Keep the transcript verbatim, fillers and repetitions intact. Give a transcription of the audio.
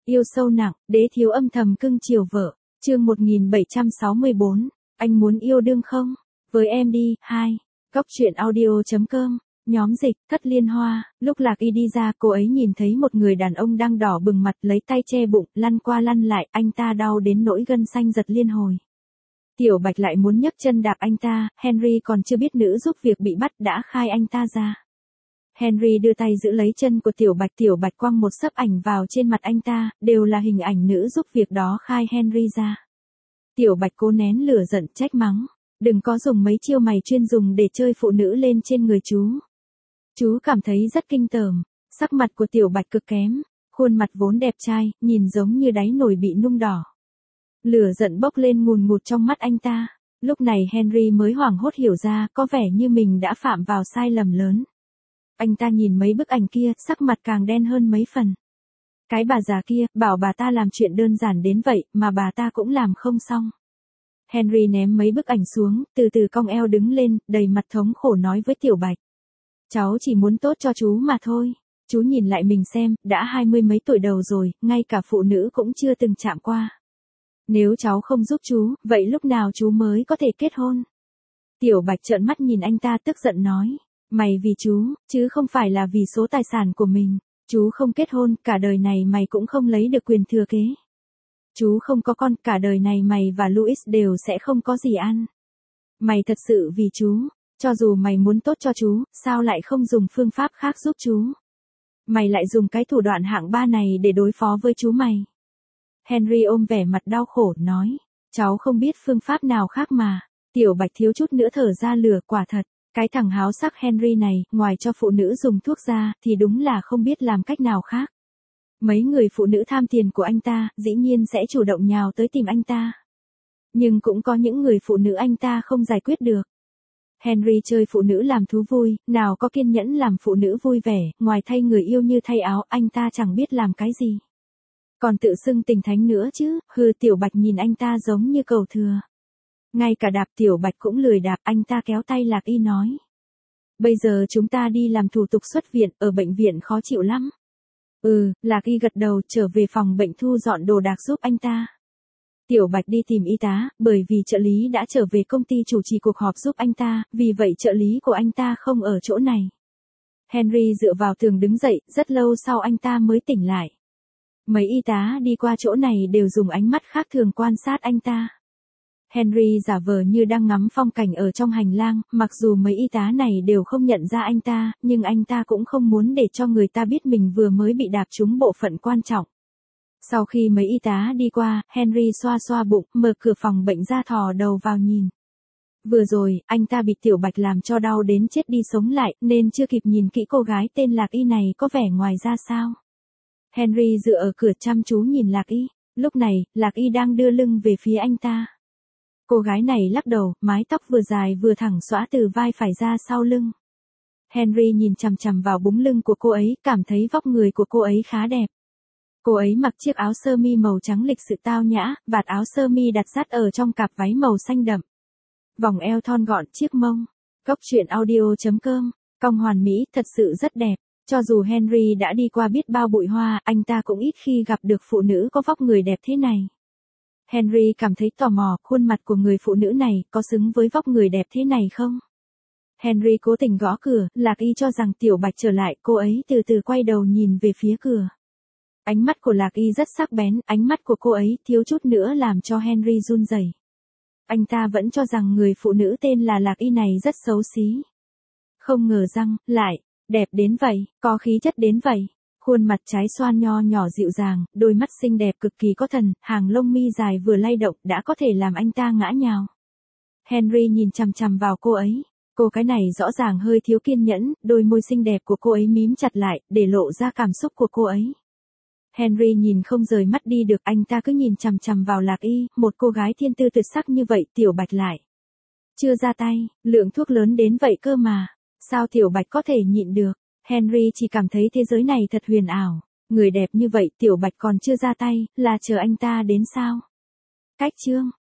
Yêu sâu nặng, đế thiếu âm thầm cưng chiều vợ. Chương một nghìn bảy trăm sáu mươi bốn, anh muốn yêu đương không? Với em đi. Hai. Góc truyện audio chấm com. Nhóm dịch, Thất Liên Hoa. Lúc Lạc Y đi ra, cô ấy nhìn thấy một người đàn ông đang đỏ bừng mặt, lấy tay che bụng, lăn qua lăn lại, anh ta đau đến nỗi gân xanh giật liên hồi. Tiểu Bạch lại muốn nhấc chân đạp anh ta, Henry còn chưa biết nữ giúp việc bị bắt đã khai anh ta ra. Henry đưa tay giữ lấy chân của Tiểu Bạch, Tiểu Bạch quăng một xấp ảnh vào trên mặt anh ta, đều là hình ảnh nữ giúp việc đó khai Henry ra. Tiểu Bạch cố nén lửa giận trách mắng, đừng có dùng mấy chiêu mày chuyên dùng để chơi phụ nữ lên trên người chú. Chú cảm thấy rất kinh tởm, sắc mặt của Tiểu Bạch cực kém, khuôn mặt vốn đẹp trai, nhìn giống như đáy nồi bị nung đỏ. Lửa giận bốc lên ngùn ngụt trong mắt anh ta, lúc này Henry mới hoảng hốt hiểu ra có vẻ như mình đã phạm vào sai lầm lớn. Anh ta nhìn mấy bức ảnh kia, sắc mặt càng đen hơn mấy phần. Cái bà già kia, bảo bà ta làm chuyện đơn giản đến vậy, mà bà ta cũng làm không xong. Henry ném mấy bức ảnh xuống, từ từ cong eo đứng lên, đầy mặt thống khổ nói với Tiểu Bạch. Cháu chỉ muốn tốt cho chú mà thôi. Chú nhìn lại mình xem, đã hai mươi mấy tuổi đầu rồi, ngay cả phụ nữ cũng chưa từng chạm qua. Nếu cháu không giúp chú, vậy lúc nào chú mới có thể kết hôn? Tiểu Bạch trợn mắt nhìn anh ta tức giận nói. Mày vì chú, chứ không phải là vì số tài sản của mình. Chú không kết hôn, cả đời này mày cũng không lấy được quyền thừa kế. Chú không có con, cả đời này mày và Louis đều sẽ không có gì ăn. Mày thật sự vì chú, cho dù mày muốn tốt cho chú, sao lại không dùng phương pháp khác giúp chú? Mày lại dùng cái thủ đoạn hạng ba này để đối phó với chú mày. Henry ôm vẻ mặt đau khổ, nói, cháu không biết phương pháp nào khác mà. Tiểu Bạch thiếu chút nữa thở ra lửa, quả thật. Cái thằng háo sắc Henry này, ngoài cho phụ nữ dùng thuốc ra, thì đúng là không biết làm cách nào khác. Mấy người phụ nữ tham tiền của anh ta, dĩ nhiên sẽ chủ động nhào tới tìm anh ta. Nhưng cũng có những người phụ nữ anh ta không giải quyết được. Henry chơi phụ nữ làm thú vui, nào có kiên nhẫn làm phụ nữ vui vẻ, ngoài thay người yêu như thay áo, anh ta chẳng biết làm cái gì. Còn tự xưng tình thánh nữa chứ, hừ. Tiểu Bạch nhìn anh ta giống như cầu thừa. Ngay cả đạp Tiểu Bạch cũng lười đạp, anh ta kéo tay Lạc Y nói. Bây giờ chúng ta đi làm thủ tục xuất viện, ở bệnh viện khó chịu lắm. Ừ, Lạc Y gật đầu, trở về phòng bệnh thu dọn đồ đạc giúp anh ta. Tiểu Bạch đi tìm y tá, bởi vì trợ lý đã trở về công ty chủ trì cuộc họp giúp anh ta, vì vậy trợ lý của anh ta không ở chỗ này. Henry dựa vào tường đứng dậy, rất lâu sau anh ta mới tỉnh lại. Mấy y tá đi qua chỗ này đều dùng ánh mắt khác thường quan sát anh ta. Henry giả vờ như đang ngắm phong cảnh ở trong hành lang, mặc dù mấy y tá này đều không nhận ra anh ta, nhưng anh ta cũng không muốn để cho người ta biết mình vừa mới bị đạp trúng bộ phận quan trọng. Sau khi mấy y tá đi qua, Henry xoa xoa bụng, mở cửa phòng bệnh ra thò đầu vào nhìn. Vừa rồi, anh ta bị Tiểu Bạch làm cho đau đến chết đi sống lại, nên chưa kịp nhìn kỹ cô gái tên Lạc Y này có vẻ ngoài ra sao. Henry dựa ở cửa chăm chú nhìn Lạc Y, lúc này, Lạc Y đang đưa lưng về phía anh ta. Cô gái này lắc đầu, mái tóc vừa dài vừa thẳng xõa từ vai phải ra sau lưng. Henry nhìn chằm chằm vào búng lưng của cô ấy, cảm thấy vóc người của cô ấy khá đẹp. Cô ấy mặc chiếc áo sơ mi màu trắng lịch sự tao nhã, vạt áo sơ mi đặt sát ở trong cặp váy màu xanh đậm. Vòng eo thon gọn, chiếc mông. Góc truyện audio chấm com. Cong hoàn mỹ, thật sự rất đẹp. Cho dù Henry đã đi qua biết bao bụi hoa, anh ta cũng ít khi gặp được phụ nữ có vóc người đẹp thế này. Henry cảm thấy tò mò, khuôn mặt của người phụ nữ này có xứng với vóc người đẹp thế này không? Henry cố tình gõ cửa, Lạc Y cho rằng Tiểu Bạch trở lại, cô ấy từ từ quay đầu nhìn về phía cửa. Ánh mắt của Lạc Y rất sắc bén, ánh mắt của cô ấy thiếu chút nữa làm cho Henry run rẩy. Anh ta vẫn cho rằng người phụ nữ tên là Lạc Y này rất xấu xí. Không ngờ rằng, lại, đẹp đến vậy, có khí chất đến vậy. Khuôn mặt trái xoan nho nhỏ dịu dàng, đôi mắt xinh đẹp cực kỳ có thần, hàng lông mi dài vừa lay động đã có thể làm anh ta ngã nhào. Henry nhìn chằm chằm vào cô ấy. Cô cái này rõ ràng hơi thiếu kiên nhẫn, đôi môi xinh đẹp của cô ấy mím chặt lại, để lộ ra cảm xúc của cô ấy. Henry nhìn không rời mắt đi được, anh ta cứ nhìn chằm chằm vào Lạc Y, một cô gái thiên tư tuyệt sắc như vậy. Tiểu Bạch lại chưa ra tay, lượng thuốc lớn đến vậy cơ mà. Sao Tiểu Bạch có thể nhịn được? Henry chỉ cảm thấy thế giới này thật huyền ảo. Người đẹp như vậy, Tiểu Bạch còn chưa ra tay, là chờ anh ta đến sao? Cách chương